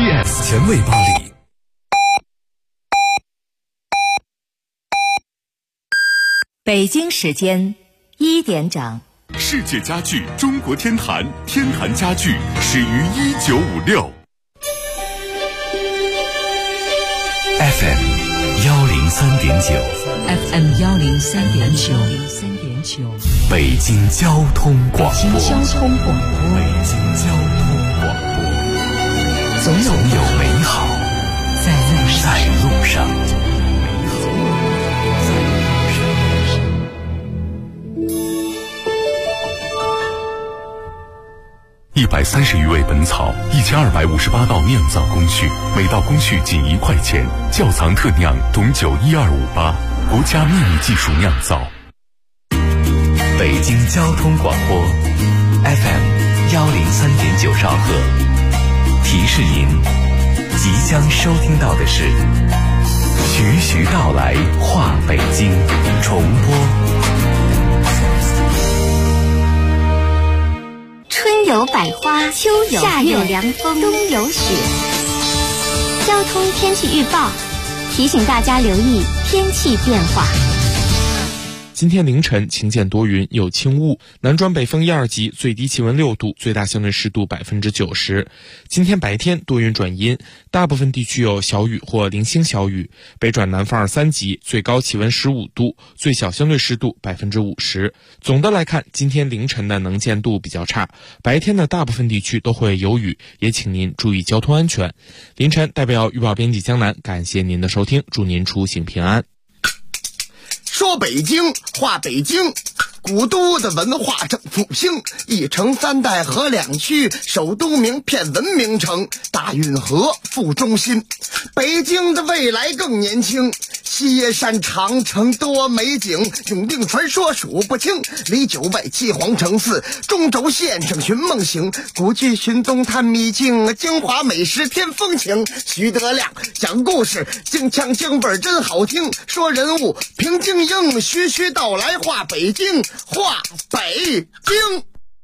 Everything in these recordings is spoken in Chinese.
，TS 前卫巴黎。 北京时间1点整。 世界家具中国天坛，天坛家具始于1956。 FM 103.9 FM 103.9， 北京交通广播。 北京交通广播，总有美好在路上。 130余味本草，1258道酿造工序，每道工序仅1块钱。窖藏特酿董酒12588，国家秘密技术酿造。 北京交通广播 FM 103.9兆赫。提示您，即将收听到的是徐徐道来话北京重播。 春有百花，秋有夏有凉风，冬有雪。交通天气预报提醒大家留意天气变化。 今天凌晨晴间多云，有轻雾，南转北风1、2级，最低气温6度，最大相对湿度90%。今天白天多云转阴，大部分地区有小雨或零星小雨，北转南风2、3级，最高气温15度，最小相对湿度50%。总的来看，今天凌晨的能见度比较差，白天的大部分地区都会有雨，也请您注意交通安全。凌晨代表预报编辑江南，感谢您的收听，祝您出行平安。 说北京话北京，古都的文化正复兴，一城三代河两区，首都名片文明城，大运河副中心。北京的未来更年轻，西耶山长城多美景，永定传说数不清，离九外七皇城寺，中轴线上寻梦行，古剧寻踪探秘境，京华美食添风情。徐德亮讲故事，京腔京味真好听，说人物平京英，徐徐道来话北京，话北京。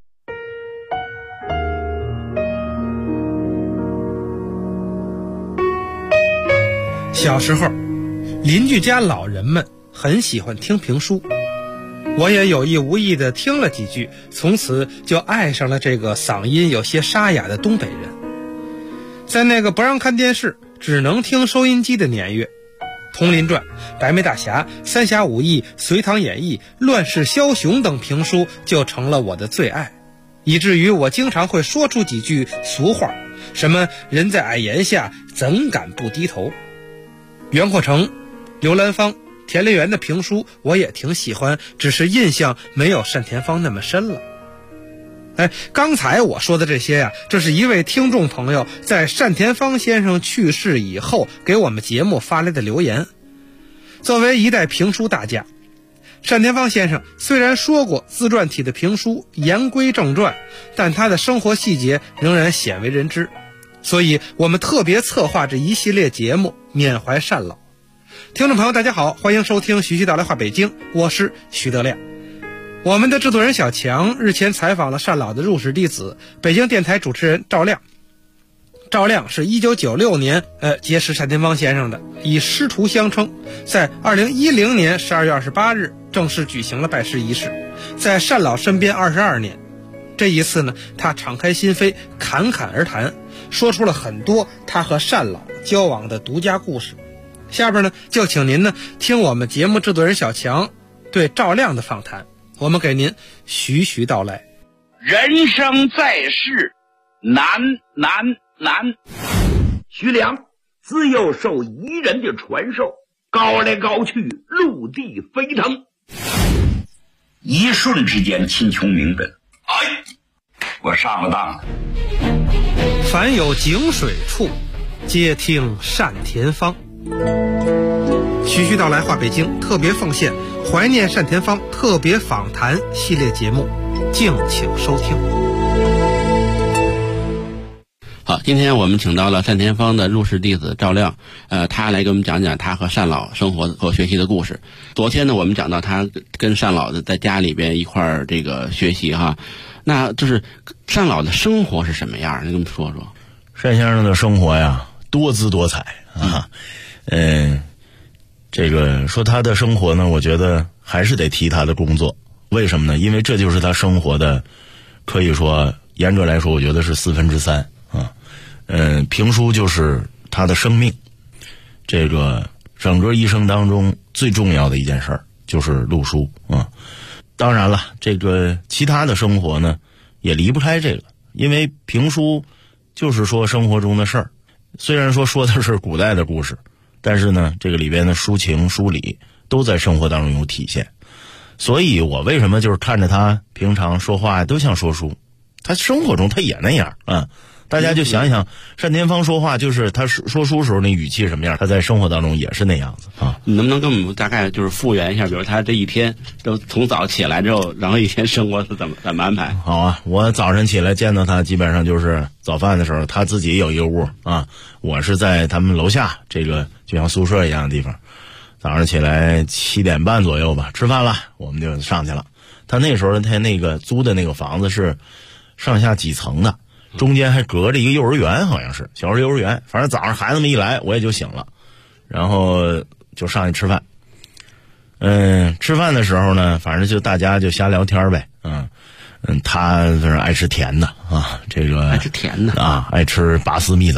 小时候，邻居家老人们很喜欢听评书，我也有意无意地听了几句，从此就爱上了这个嗓音有些沙哑的东北人。在那个不让看电视，只能听收音机的年月，《铜林传》、《白眉大侠》、《三侠五义》、《隋唐演义》、《乱世枭雄》等评书就成了我的最爱，以至于我经常会说出几句俗话，什么人在矮檐下怎敢不低头。袁阔成、刘兰芳、田连元的评书我也挺喜欢，只是印象没有单田芳那么深了。刚才我说的这些呀，这是一位听众朋友在单田芳先生去世以后给我们节目发来的留言。作为一代评书大家，单田芳先生虽然说过自传体的评书言归正传，但他的生活细节仍然鲜为人知，所以我们特别策划这一系列节目缅怀单老。听众朋友大家好，欢迎收听徐徐道来话北京，我是徐德亮。我们的制作人小强日前采访了单老的入室弟子，北京电台主持人赵亮。赵亮是1996年结识单田芳先生的，以师徒相称，在2010年12月28日正式举行了拜师仪式，在单老身边22年。这一次呢，他敞开心扉，侃侃而谈，说出了很多他和单老交往的独家故事。下边呢，就请您呢听我们节目制作人小强对赵亮的访谈，我们给您徐徐道来。 人生在世，难。徐良自幼受彝人的传授，高来高去，陆地飞腾，一瞬之间秦琼名震。我上了当了。 凡有井水处，皆听单田芳。徐徐道来话北京特别奉献怀念单田芳特别访谈系列节目，敬请收听。 好，今天我们请到了单田芳的入室弟子赵亮，他来给我们讲讲他和单老生活和学习的故事。昨天呢，我们讲到他跟单老的在家里边一块儿这个学习哈，那就是单老的生活是什么样？你跟我们说说。 单先生的生活呀多姿多彩啊。这个说他的生活呢，我觉得还是得提他的工作。为什么呢？因为这就是他生活的，可以说严格来说，我觉得是3/4啊。评书就是他的生命，这个整个一生当中最重要的一件事儿就是录书啊。当然了，这个其他的生活呢也离不开这个，因为评书就是说生活中的事儿。虽然说的是古代的故事，但是呢，这个里边的抒情抒理都在生活当中有体现。所以我为什么就是看着他平常说话都像说书，他生活中他也那样啊。大家就想一想，单田芳说话就是他说书时候那语气什么样，他在生活当中也是那样子啊。 你能不能跟我们大概就是复原一下，比如他这一天都从早起来之后，然后一天生活是怎么安排？ 好啊，我早晨起来见到他，基本上就是早饭的时候，他自己有一个屋啊，我是在他们楼下这个就像宿舍一样的地方。早上起来7点半左右吧，吃饭了，我们就上去了。他那时候他那个租的那个房子是上下几层的。中间还隔着一个幼儿园，好像是小孩幼儿园。反正早上孩子们一来，我也就醒了，然后就上去吃饭。吃饭的时候呢，反正就大家就瞎聊天呗。他就是爱吃甜的啊，这个爱吃甜的啊，爱吃拔丝蜜枣。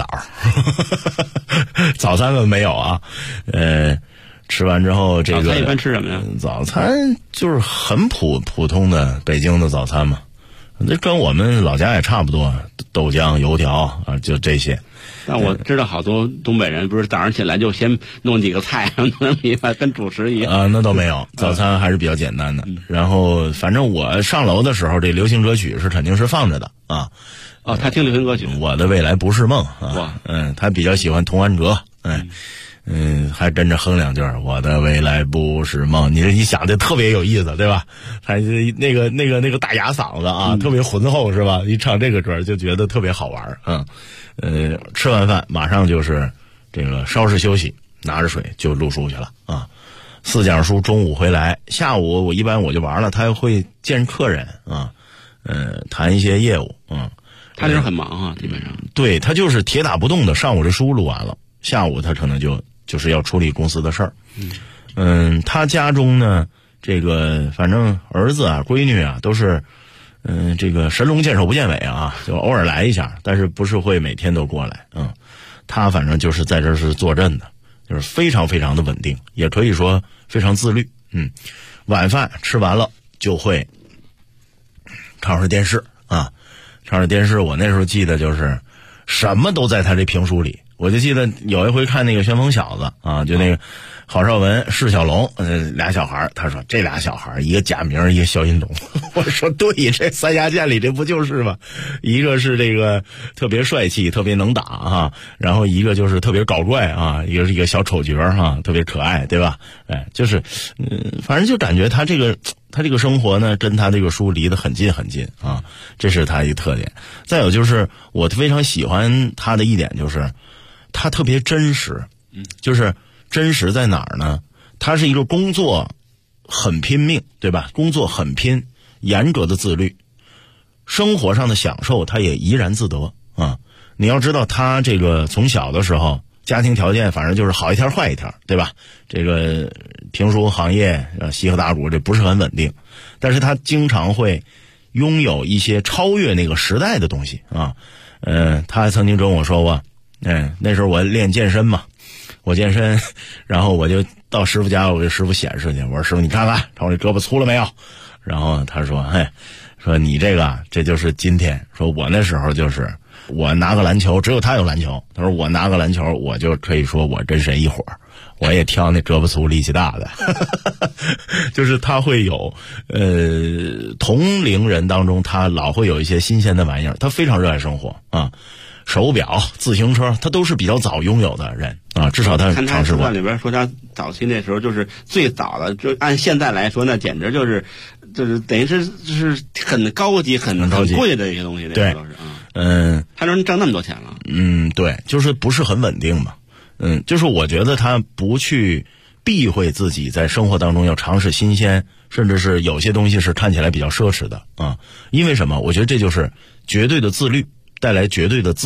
早餐们没有啊。吃完之后，这个早餐一般吃什么呀？ 早餐就是很普通的北京的早餐嘛。那跟我们老家也差不多，豆浆、油条啊，就这些。 但我知道好多东北人不是早上起来就先弄几个菜，弄米饭跟主食一样啊，那倒没有，早餐还是比较简单的。然后反正我上楼的时候，这流行歌曲是肯定是放着的啊。 哦，他听流行歌曲， 我的未来不是梦啊。他比较喜欢童安哲，还跟着哼两句我的未来不是梦。你想的特别有意思，对吧？还是那个大哑嗓子啊，特别浑厚，是吧？一唱这个歌就觉得特别好玩。吃完饭马上就是这个稍事休息，拿着水就录书去了啊。4讲书，中午回来，下午我一般我就玩了，他会见客人啊，谈一些业务。 他就是很忙啊，基本上。 对，他就是铁打不动的，上午这书录完了，下午他可能就是要处理公司的事儿。他家中呢，这个反正儿子啊、闺女啊都是，这个神龙见首不见尾啊，就偶尔来一下，但是不是会每天都过来。他反正就是在这是坐镇的，就是非常非常的稳定，也可以说非常自律。晚饭吃完了就会看会儿电视啊，看会儿电视。我那时候记得就是什么都在他这评书里。我就记得有一回看那个旋风小子啊，就那个郝邵文、释小龙，俩小孩，他说这俩小孩一个假名，一个肖音龙。我说对，这三峡剑里这不就是吗？一个是这个特别帅气、特别能打啊，然后一个就是特别搞怪啊，一个是一个小丑角啊，特别可爱，对吧？就是反正就感觉他这个生活呢，跟他这个书离得很近很近啊，这是他一个特点。再有就是我非常喜欢他的一点就是他特别真实，就是真实在哪儿呢？他是一个工作很拼命，对吧？工作很拼，严格的自律，生活上的享受他也怡然自得啊。你要知道他这个从小的时候家庭条件反正就是好一天坏一天，对吧？这个评书行业西河打鼓这不是很稳定，但是他经常会拥有一些超越那个时代的东西啊。他还曾经跟我说过，那时候我练健身嘛，我健身，然后我就到师傅家，我给师傅显示去，我说师傅你看看我这胳膊粗了没有？然后他说说你这个这就是今天，说我那时候就是我拿个篮球，只有他有篮球，他说我拿个篮球我就可以说我跟谁一伙儿，我也挑那胳膊粗力气大的。就是他会有同龄人当中他老会有一些新鲜的玩意儿，他非常热爱生活啊。手表、自行车，他都是比较早拥有的人啊，至少他尝试过。 看他里边说他早期那时候就是最早的，就按现在来说，那简直就是等于是就是很高级、很贵的一些东西。 对， 他能挣那么多钱了。 对，就是不是很稳定嘛。就是我觉得他不去避讳自己在生活当中要尝试新鲜，甚至是有些东西是看起来比较奢侈的啊。因为什么？我觉得这就是绝对的自律。带来绝对的自由，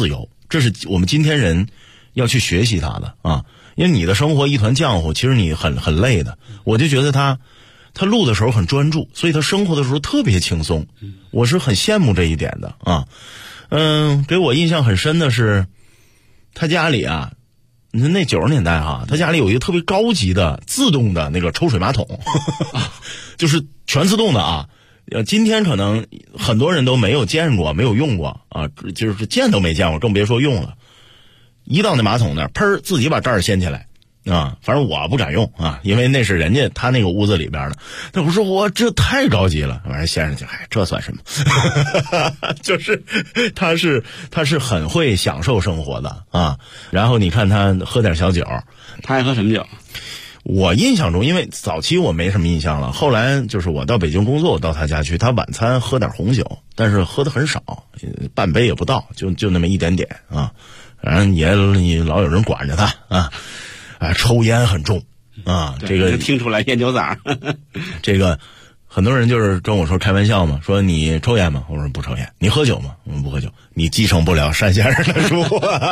这是我们今天人要去学习他的啊。因为你的生活一团浆糊，其实你很累的。我就觉得他录的时候很专注，所以他生活的时候特别轻松，我是很羡慕这一点的啊。给我印象很深的是他家里啊，你看那90年代哈，他家里有一个特别高级的自动的那个抽水马桶就是全自动的啊。今天可能很多人都没有见过，没有用过啊，就是见都没见过，更别说用了。一到那马桶那儿，砰，自己把盖儿掀起来啊！反正我不敢用啊，因为那是人家他那个屋子里边的。那我说我这太高级了，完了先生就这算什么？就是他是很会享受生活的啊。然后你看他喝点小酒， 他爱喝什么酒？ 我印象中，因为早期我没什么印象了，后来就是我到北京工作，我到他家去，他晚餐喝点红酒，但是喝的很少，半杯也不到，就那么一点点啊。反正也老有人管着他啊，抽烟很重啊，这个听出来烟酒嗓。 这个很多人就是跟我说开玩笑嘛，说你抽烟吗？我说不抽烟。你喝酒吗？我说不喝酒。你继承不了单先生的书。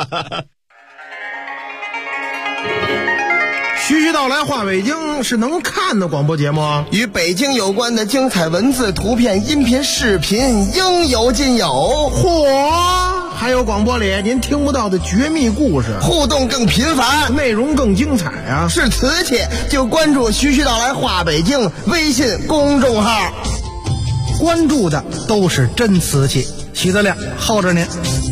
徐徐道来话北京是能看的广播节目， 与北京有关的精彩文字、图片、音频、视频应有尽有。 嚯！还有广播里您听不到的绝密故事， 互动更频繁， 内容更精彩啊！ 是瓷器就关注徐徐道来话北京微信公众号， 关注的都是真瓷器。徐德亮候着您。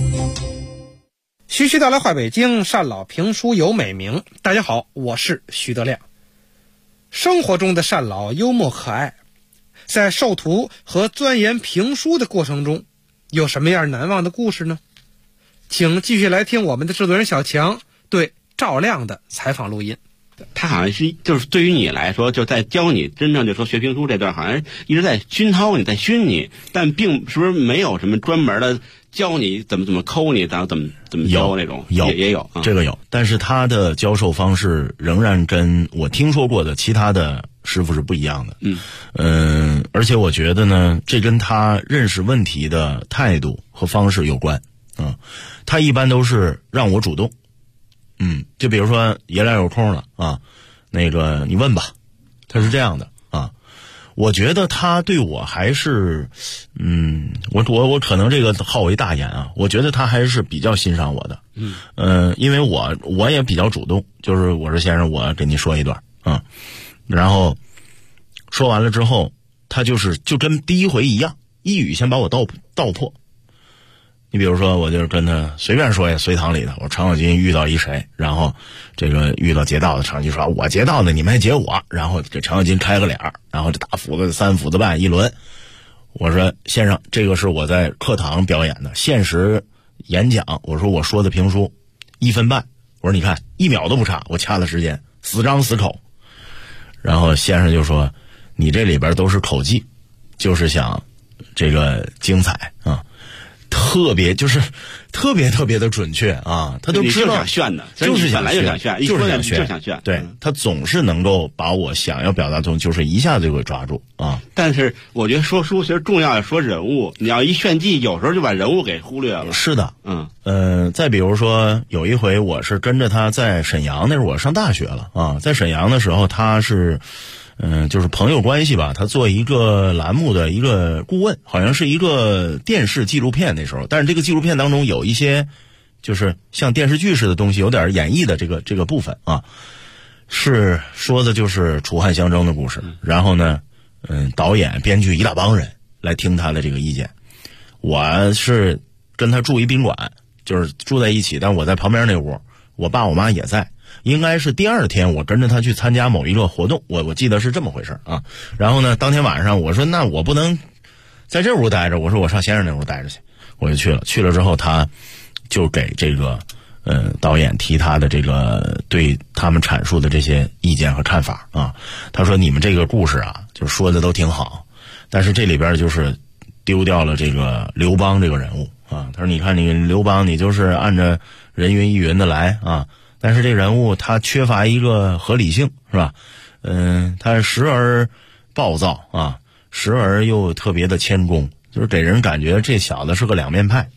徐徐道来话北京，单老评书有美名。大家好，我是徐德亮。生活中的单老幽默可爱，在授徒和钻研评书的过程中，有什么样难忘的故事呢？请继续来听我们的制作人小强对赵亮的采访录音。 他好像是就是对于你来说，就在教你真正就说学评书这段，好像一直在熏陶你，在熏你，但并是不是没有什么专门的教你怎么抠你，然后怎么教那种？也有、 这个有，但是他的教授方式仍然跟我听说过的其他的师傅是不一样的。而且我觉得呢，这跟他认识问题的态度和方式有关。他一般都是让我主动。就比如说爷俩有空了啊，那个你问吧，他是这样的啊。我觉得他对我还是，我可能这个好为大言啊，我觉得他还是比较欣赏我的。因为我也比较主动，就是我说先生，我给你说一段啊，然后说完了之后，他就跟第一回一样，一语先把我道破。你比如说，我就是跟他随便说呀，隋唐里的，我程咬金遇到一谁，然后这个遇到劫道的，程咬金说我劫道的，你们还劫我，然后给程咬金开个脸，然后这大斧子3斧子半一轮。我说先生，这个是我在课堂表演的现实演讲，我说我说的评书1分半，我说你看1秒都不差，我掐的时间，死张死口。然后先生就说你这里边都是口技，就是想这个精彩啊。特别的准确啊，他都知道想炫的， 就是本来就想炫，就是想炫， 对，他总是能够把我想要表达的东西，就是一下子就给抓住啊。 但是我觉得说书其实重要的说人物，你要一炫技，有时候就把人物给忽略了。 是的，再比如说有一回我是跟着他在沈阳，那时候我上大学了啊，在沈阳的时候他是。就是朋友关系吧，他做一个栏目的一个顾问，好像是一个电视纪录片那时候，但是这个纪录片当中有一些就是像电视剧似的东西，有点演绎的这个部分啊，是说的就是楚汉相争的故事。然后呢，导演、编剧一大帮人来听他的这个意见。我是跟他住一宾馆，就是住在一起，但我在旁边那屋，我爸我妈也在。应该是第2天我跟着他去参加某一个活动，我记得是这么回事啊。然后呢，当天晚上我说那我不能在这屋待着，我说我上先生那屋待着去，我就去了之后，他就给这个导演提他的这个对他们阐述的这些意见和看法啊。他说你们这个故事啊，就说的都挺好，但是这里边就是丢掉了这个刘邦这个人物啊。他说你看你刘邦，你就是按着人云亦云的来啊。但是这人物他缺乏一个合理性，是吧？他时而暴躁啊，时而又特别的谦恭，就是给人感觉这小子是个两面派。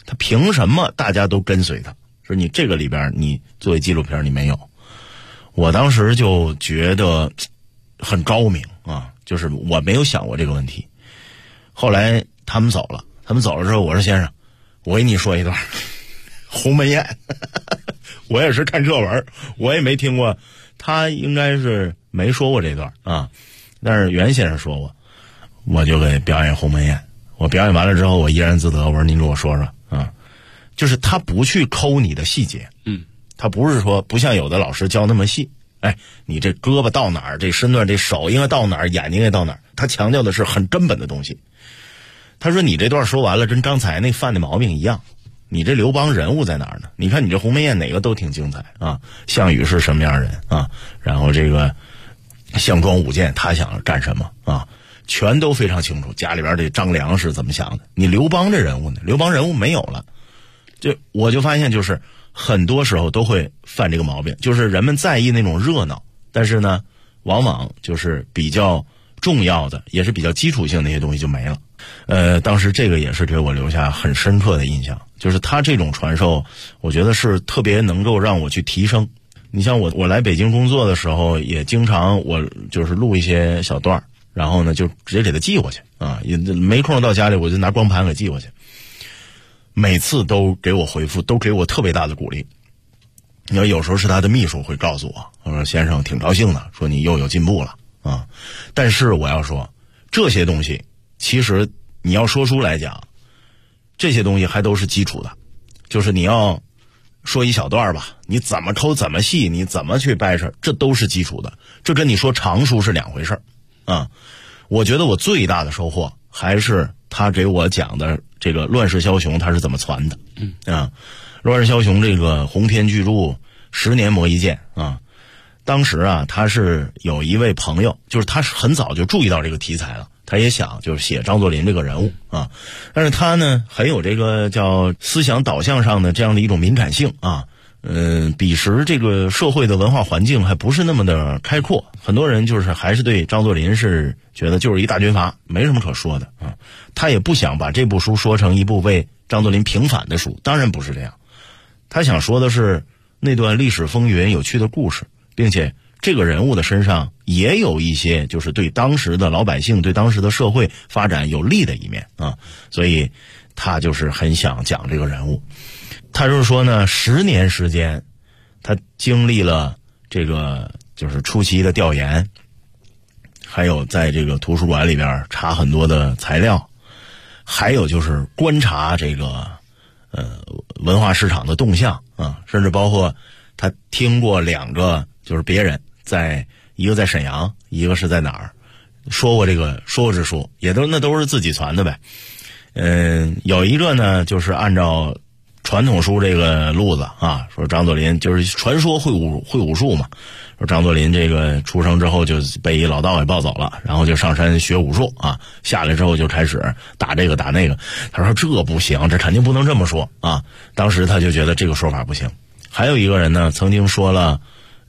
他凭什么大家都跟随他？说你这个里边你作为纪录片你没有。我当时就觉得很高明啊，就是我没有想过这个问题。后来他们走了之后，我说先生，我给你说一段鸿门宴我也是看这文，我也没听过，他应该是没说过这段啊，但是袁先生说过，我就给表演鸿门宴。我表演完了之后，我怡然自得，我说您给我说说啊，就是他不去抠你的细节，他不是说不像有的老师教那么细，哎，你这胳膊到哪儿，这身段，这手应该到哪儿，眼睛应该到哪儿，他强调的是很根本的东西。他说你这段说完了，跟刚才那犯的毛病一样，你这刘邦人物在哪儿呢？你看你这鸿门宴哪个都挺精彩啊，项羽是什么样人啊，然后这个项庄舞剑他想干什么啊，全都非常清楚。家里边这张良是怎么想的，你刘邦这人物呢？刘邦人物没有了。我就发现就是很多时候都会犯这个毛病，就是人们在意那种热闹，但是呢往往就是比较重要的也是比较基础性的那些东西就没了。当时这个也是给我留下很深刻的印象，就是他这种传授我觉得是特别能够让我去提升。你像我来北京工作的时候，也经常我就是录一些小段，然后呢就直接给他寄过去啊，也没空到家里我就拿光盘给寄过去，每次都给我回复，都给我特别大的鼓励。你要有时候是他的秘书会告诉我说先生挺高兴的，说你又有进步了啊。但是我要说这些东西其实你要说书来讲，这些东西还都是基础的，就是你要说一小段吧，你怎么抠怎么细，你怎么去掰扯，这都是基础的，这跟你说长书是两回事啊。我觉得我最大的收获还是他给我讲的这个乱世枭雄他是怎么传的乱世枭雄这个鸿篇巨著10年磨一剑啊。当时啊他是有一位朋友，就是他很早就注意到这个题材了，他也想就是写张作霖这个人物啊，但是他呢很有这个叫思想导向上的这样的一种敏感性啊。彼时这个社会的文化环境还不是那么的开阔，很多人就是还是对张作霖是觉得就是一大军阀，没什么可说的啊。他也不想把这部书说成一部为张作霖平反的书，当然不是这样。他想说的是那段历史风云有趣的故事，并且这个人物的身上也有一些就是对当时的老百姓对当时的社会发展有利的一面啊，所以他就是很想讲这个人物。他就是说呢10年时间他经历了这个就是初期的调研，还有在这个图书馆里边查很多的材料，还有就是观察这个文化市场的动向啊，甚至包括他听过2个就是别人在一个在沈阳，一个是在哪儿说过这书，也都是自己传的呗。有一个呢就是按照传统书这个路子啊，说张作霖就是传说会武术嘛，说张作霖这个出生之后就被一老道给抱走了，然后就上山学武术啊，下来之后就开始打这个打那个。他说这不行，这肯定不能这么说啊。当时他就觉得这个说法不行。还有一个人呢曾经说了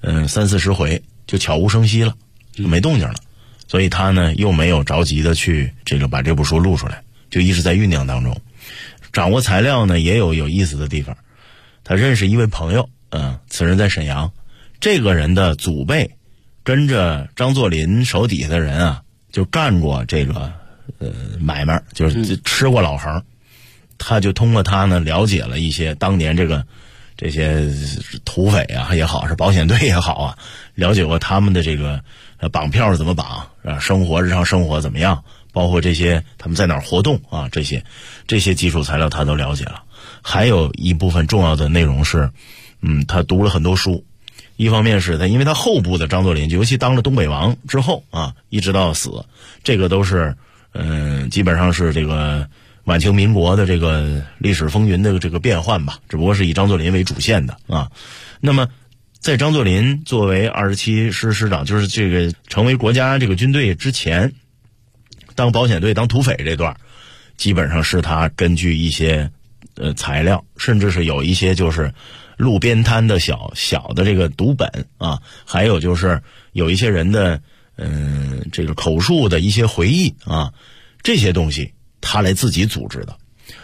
30-40回就悄无声息了，就没动静了，所以他呢又没有着急的去这个把这部书录出来，就一直在酝酿当中。掌握材料呢也有意思的地方。他认识一位朋友，此人在沈阳，这个人的祖辈跟着张作霖手底下的人啊就干过这个买卖，就是吃过老横。他就通过他呢了解了一些当年这些土匪啊也好，是保险队也好啊，了解过他们的这个绑票怎么绑啊，日常生活怎么样，包括这些他们在哪儿活动啊，这些基础材料他都了解了。还有一部分重要的内容是他读了很多书。一方面是他因为他后部的张作霖尤其当了东北王之后啊，一直到死，这个都是基本上是这个晚清民国的这个历史风云的这个变换吧，只不过是以张作霖为主线的啊。那么在张作霖作为27师师长，就是这个成为国家这个军队之前，当保险队当土匪这段基本上是他根据一些材料，甚至是有一些就是路边摊的小的这个读本啊，还有就是有一些人的这个口述的一些回忆啊，这些东西他来自己组织的。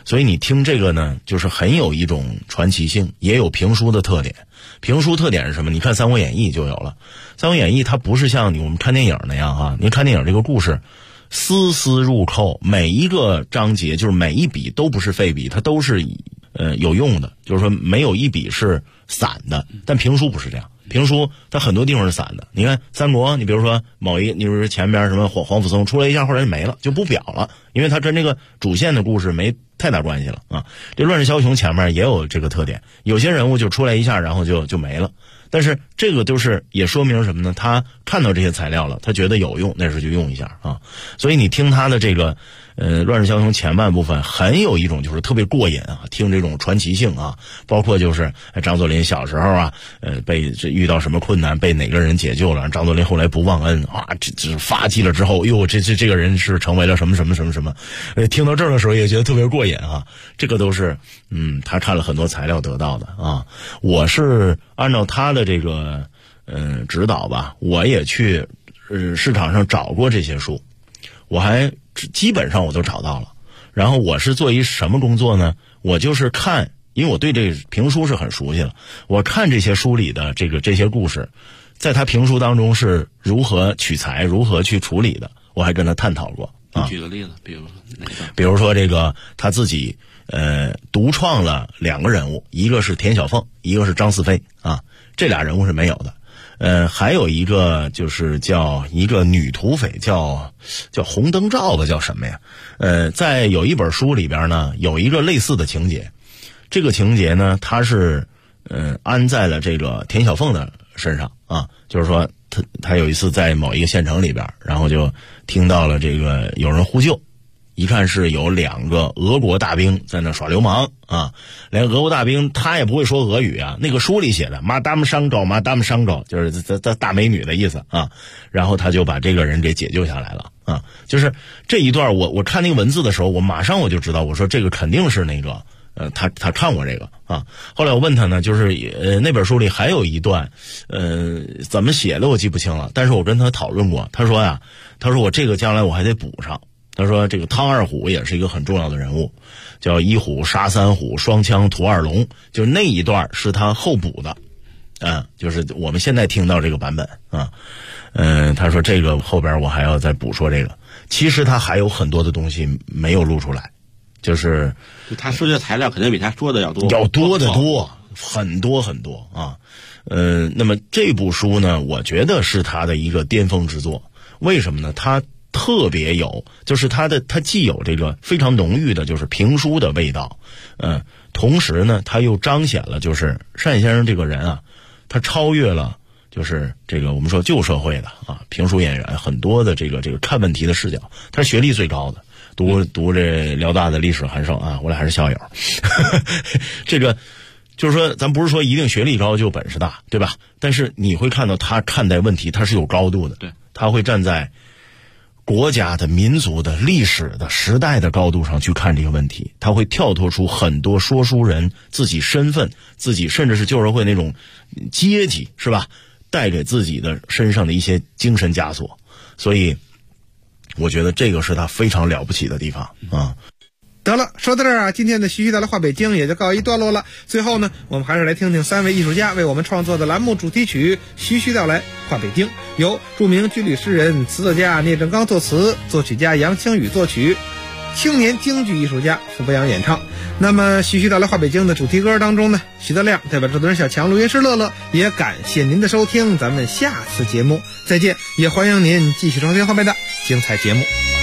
所以你听这个呢，就是很有一种传奇性，也有评书的特点。评书特点是什么？你看《三国演义》就有了，《三国演义》它不是像我们看电影那样啊，你看电影这个故事丝丝入扣，每一个章节就是每一笔都不是废笔，它都是有用的，就是说没有一笔是散的。但评书不是这样，评书它很多地方是散的。你看三国，你比如说你比如说前边什么皇甫嵩出来一下，后来就没了，就不表了，因为它跟这个主线的故事没太大关系了啊。这乱世枭雄前面也有这个特点，有些人物就出来一下，然后就没了。但是这个就是也说明什么呢？他看到这些材料了，他觉得有用，那时候就用一下啊。所以你听他的这个乱世枭雄前半部分，很有一种就是特别过瘾啊，听这种传奇性啊，包括就是张作霖小时候啊，遇到什么困难被哪个人解救了，张作霖后来不忘恩啊，这发迹了之后，哟，这个人是成为了什么什么什么什么，听到这儿的时候也觉得特别过瘾啊。这个都是他看了很多材料得到的啊。我是按照他的这个指导吧，我也去市场上找过这些书，我还基本上我都找到了。然后我是做一什么工作呢？我就是看，因为我对这个评书是很熟悉了，我看这些书里的这些故事，在他评书当中是如何取材，如何去处理的，我还跟他探讨过啊。 举个例子， 比如说这个他自己独创了2个人物，一个是田小凤，一个是张四飞啊，这俩人物是没有的。还有一个就是叫一个女土匪叫红灯罩吧，叫什么呀？在有一本书里边呢，有一个类似的情节，这个情节呢，它是安在了这个田小凤的身上啊，就是说他有一次在某一个县城里边，然后就听到了这个有人呼救。一看是有2个俄国大兵在那耍流氓啊，连俄国大兵他也不会说俄语啊，那个书里写的马达姆商狗，马达姆商狗就是大美女的意思啊，然后他就把这个人给解救下来了啊。就是这一段我看那个文字的时候，我马上我就知道，我说这个肯定是那个他看过这个啊。后来我问他呢，就是那本书里还有一段怎么写的我记不清了，但是我跟他讨论过，他说我这个将来我还得补上。他说这个汤二虎也是一个很重要的人物，叫一虎杀3虎，双枪屠2龙，就是那一段是他后补的，就是我们现在听到这个版本啊。他说这个后边我还要再补说这个，其实他还有很多的东西没有录出来，就是他说的材料肯定比他说的要多得多，很多很多啊。那么这部书呢，我觉得是他的一个巅峰之作。为什么呢？他特别有，就是它既有这个非常浓郁的就是评书的味道，同时呢，它又彰显了就是单先生这个人啊，他超越了就是这个我们说旧社会的啊评书演员很多的这个看问题的视角，他是学历最高的，读这辽大的历史函授啊，我俩还是校友，这个就是说咱不是说一定学历高就本事大，对吧？但是你会看到他看待问题他是有高度的， 对，他会站在国家的、民族的、历史的、时代的高度上去看这个问题，他会跳脱出很多说书人自己身份、自己甚至是旧社会那种阶级，是吧？带给自己的身上的一些精神枷锁，所以我觉得这个是他非常了不起的地方啊。 得了，说到这儿啊，今天的徐徐道来话北京也就告一段落了。最后呢，我们还是来听听3位艺术家为我们创作的栏目主题曲《徐徐道来话北京》，由著名军旅诗人、词作家聂政刚作词，作曲家杨清宇作曲，青年京剧艺术家傅博洋演唱。那么《徐徐道来话北京》的主题歌当中呢，徐德亮代表制作人小强、录音师乐乐，也感谢您的收听，咱们下次节目再见，也欢迎您继续收听后面的精彩节目。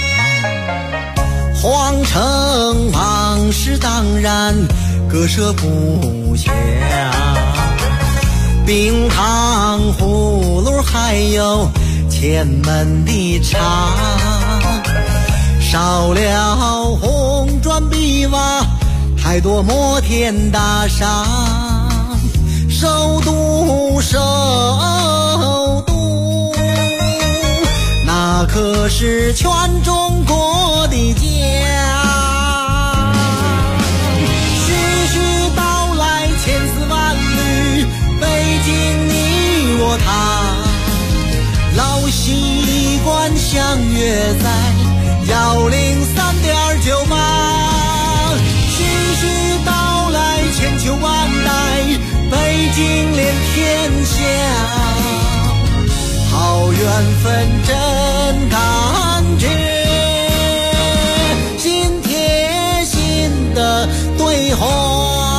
皇城往事当然割舍不下，冰糖葫芦还有前门的茶，少了红砖碧瓦还多摩天大厦，首都那可是全中国的家。徐徐道来千丝万缕，北京你我他，老习惯相约在103.9吧。 君连天下，好缘分真感觉，心贴心的对话。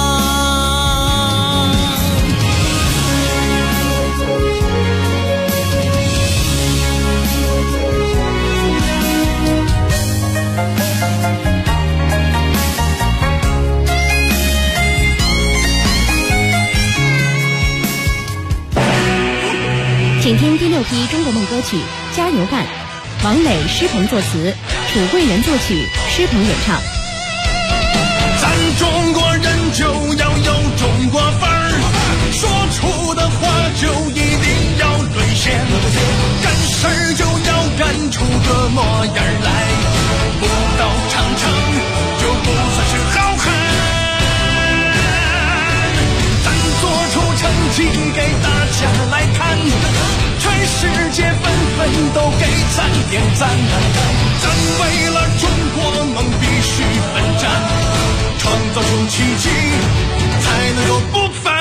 请听第6批中国梦歌曲《加油干》，王磊、施鹏作词，楚贵人作曲，施鹏演唱。 咱中国人就要有中国范儿，说出的话就一定要兑现，干事儿就要干出个模样来，不到长城就不算是好汉。咱做出成绩给大家来看，全世界纷纷都给咱点赞，咱为了中国梦必须奋战，创造出奇迹才能够不凡。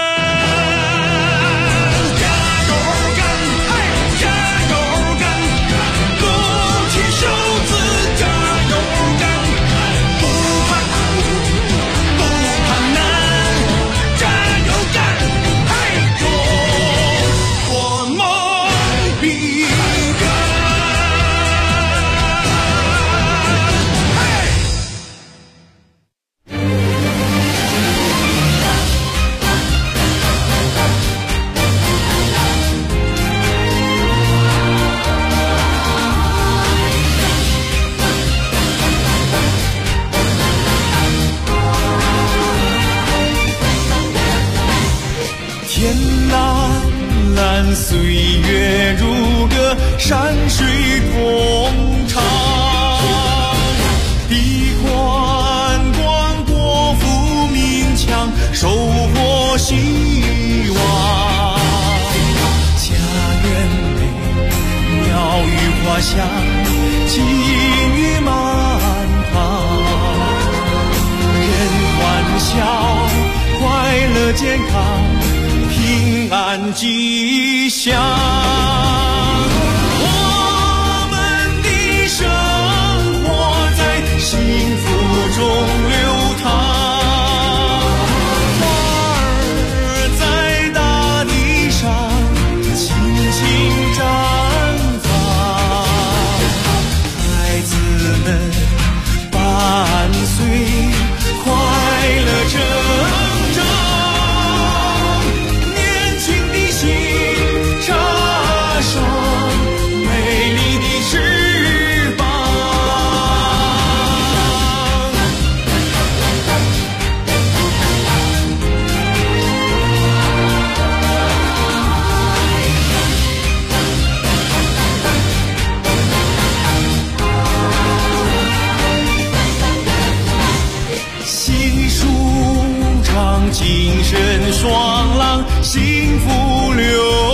加油干，嘿，加油干，鼓起手指加油干，不怕苦，不怕难，加油干，嘿，中国梦必干。 天蓝蓝，岁月如歌，山水同唱。地宽广，国富民强，收获希望。家园美，鸟语花香，金玉满堂。人欢笑，快乐健康，平安吉祥。我们的生活在幸福中流淌，花儿在大地上轻轻绽放，孩子们伴随快乐成长。精神爽朗，幸福流